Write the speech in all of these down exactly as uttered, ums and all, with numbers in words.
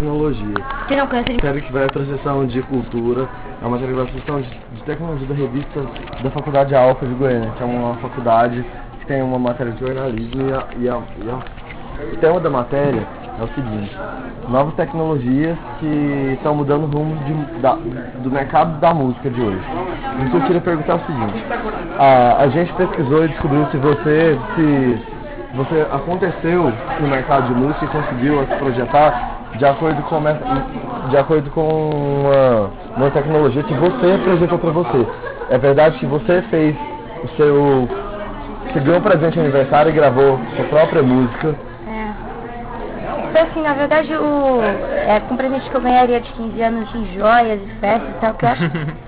Tecnologia. Você não conhece? Série que vai para a seção de cultura. É uma série que vai para a seção de, de tecnologia da revista da Faculdade Alfa de Goiânia, que é uma faculdade que tem uma matéria de jornalismo e, a, e, a, e a, o tema da matéria é o seguinte: novas tecnologias que estão mudando o rumo de, da, do mercado da música de hoje. Então eu queria perguntar o seguinte: a, a gente pesquisou e descobriu se você se você aconteceu no mercado de música e conseguiu se projetar de acordo com uma, de acordo com uma, uma tecnologia que você apresentou para você. É verdade que você fez o seu, você ganhou um presente de aniversário e gravou sua própria música. Foi assim, na verdade, o, é, com o presente que eu ganharia de quinze anos em joias e festas e tal, que eu acho,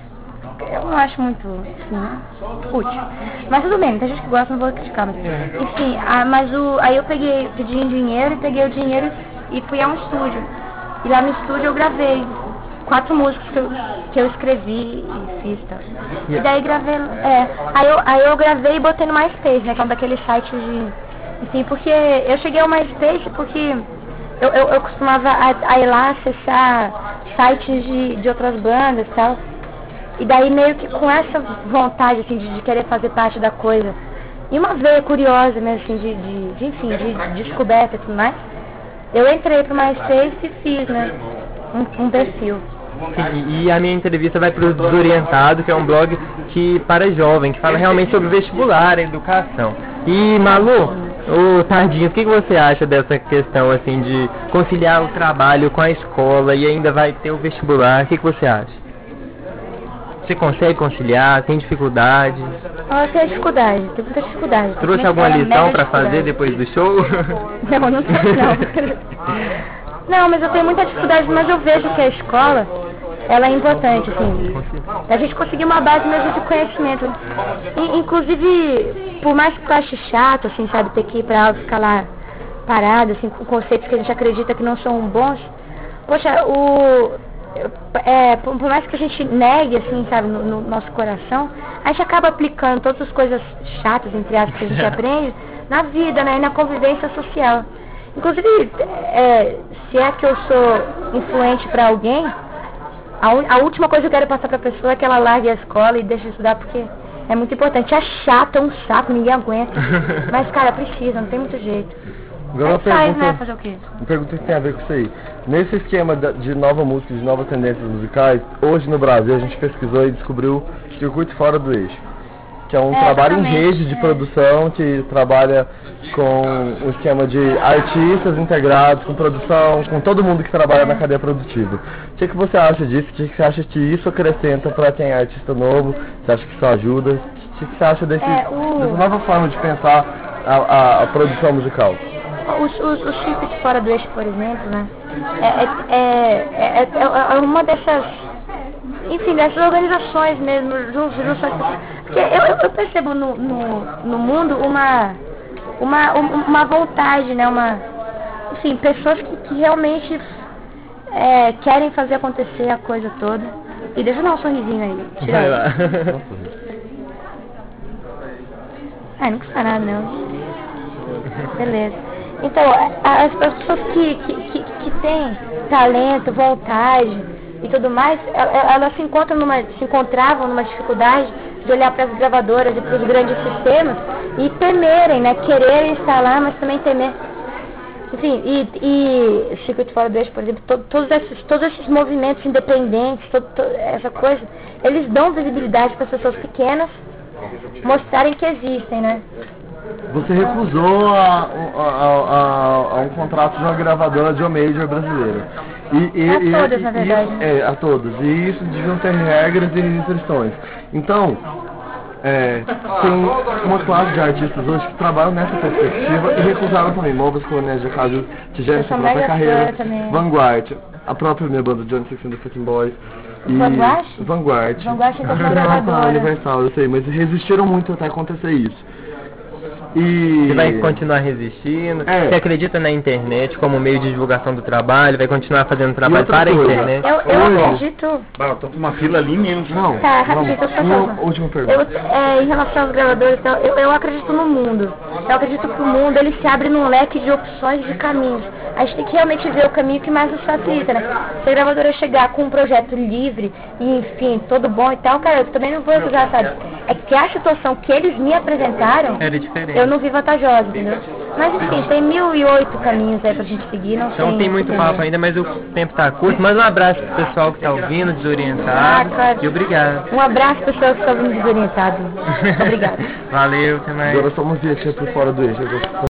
eu não acho muito, assim, útil. Mas tudo bem, tem gente que gosta, não vou criticar, mas, enfim, a, mas o, aí eu peguei, pedi um dinheiro e peguei o dinheiro e fui a um estúdio. E lá no estúdio eu gravei quatro músicas que eu, que eu escrevi e fiz, tá? E daí gravei, é, aí eu, aí eu gravei e botei no MySpace, né, que é um daqueles sites de, enfim, porque eu cheguei ao MySpace porque Eu, eu, eu costumava a, a ir lá acessar sites de, de outras bandas e tal. E daí meio que com essa vontade assim, de, de querer fazer parte da coisa. E uma veia curiosa mesmo, assim, de, de, de enfim, de, de descoberta e tudo mais. Eu entrei pro MySpace e fiz, né, um, um perfil. Sim, e a minha entrevista vai para o Desorientado, que é um blog que para jovem, que fala realmente sobre vestibular, educação. E Malu, ô Tardinho, o que, que você acha dessa questão assim de conciliar o trabalho com a escola e ainda vai ter o vestibular? O que, que você acha? Você consegue conciliar? Tem dificuldade? Eu tenho dificuldade, tenho muita dificuldade. Trouxe alguma lição para fazer depois do show? Não, não trouxe não. Não, mas eu tenho muita dificuldade, mas eu vejo que a escola, ela é importante, assim, a gente conseguir uma base mesmo de conhecimento. E, inclusive, por mais que eu ache chato, assim, sabe, ter que ir pra aula e ficar lá parado, assim, com conceitos que a gente acredita que não são bons, poxa, o... É, por, por mais que a gente negue, assim, sabe, no, no nosso coração, a gente acaba aplicando todas as coisas chatas, entre aspas, que a gente aprende na vida, né, e na convivência social. Inclusive, é, se é que eu sou influente para alguém, a, un, a última coisa que eu quero passar para a pessoa é que ela largue a escola e deixe de estudar, porque é muito importante. É chato, é um saco, ninguém aguenta. Mas, cara, precisa, não tem muito jeito. Agora uma faz, pergunta, né? Fazer o quê? Uma pergunta que tem a ver com isso aí. Nesse esquema de nova música, de novas tendências musicais, hoje no Brasil a gente pesquisou e descobriu o Circuito Fora do Eixo, que é um é, trabalho em rede de é. produção que trabalha com o esquema de artistas integrados, com produção, com todo mundo que trabalha é. na cadeia produtiva. O que, que você acha disso? O que, que você acha que isso acrescenta para quem é artista novo? Você acha que isso ajuda? O que, que você acha desse, é, o... dessa nova forma de pensar a, a, a produção musical? Os, os, os circuitos fora do eixo, por exemplo, né? É, é, é, é, é uma dessas, enfim, dessas organizações mesmo, junções, porque eu, eu percebo no, no, no mundo uma, uma, uma vontade, né? Uma, enfim, pessoas que, que realmente é, querem fazer acontecer a coisa toda. E deixa eu dar um sorrisinho aí. Tira Vai lá. Ah, não custa nada, não. Beleza. Então, as pessoas que, que, que, que têm talento, vontade e tudo mais, elas se encontram numa, se encontravam numa dificuldade de olhar para as gravadoras e para os grandes sistemas e temerem, né? Quererem estar lá, mas também temer. Enfim, e, e Circuito Fora do Eixo, por exemplo, to, todos, esses, todos esses movimentos independentes, to, to, essa coisa, eles dão visibilidade para as pessoas pequenas mostrarem que existem, né? Você recusou a, a, a, a um contrato de uma gravadora de uma major brasileira. E, e, a e, todas, e, na verdade. E, é, a todas. E isso deviam ter regras e restrições. Então, é, tem uma classe de artistas hoje que trabalham nessa perspectiva e recusaram também. Móveis Coloniais de Acaso tiveram sua própria carreira. Vanguard, a própria minha banda, Johnny Six and the Fucking Boys. E Vanguard? Vanguard. Vanguard a Universal, eu sei, mas resistiram muito até acontecer isso. E... Você vai continuar resistindo? É. Você acredita na internet como meio de divulgação do trabalho? Vai continuar fazendo trabalho outra para a coisa? internet? Eu, eu Hoje- acredito. Bah, eu tô com uma fila ali mesmo. Não, Tá, vamos. rapidinho, só Uma falar. última Eu, pergunta. é, em relação aos gravadores, então, eu, eu acredito no mundo. Eu acredito que o mundo ele se abre num leque de opções de caminhos. A gente tem que realmente ver o caminho que mais nos facilita, né? Se a gravadora chegar com um projeto livre e, enfim, todo bom e tal, cara, eu também não vou entusiasmar, sabe? É que a situação que eles me apresentaram, Era diferente. eu não vi vantajosa, entendeu? Mas, enfim, tem mil e oito caminhos aí pra gente seguir, não Então tem... tem muito papo ainda, mas o tempo tá curto. Manda um abraço pro pessoal que tá ouvindo, desorientado. Ah, claro. E obrigado. Um abraço, pessoal que estão vindo desorientados. Obrigada. Valeu, até mais. Agora somos eixo por fora do eixo.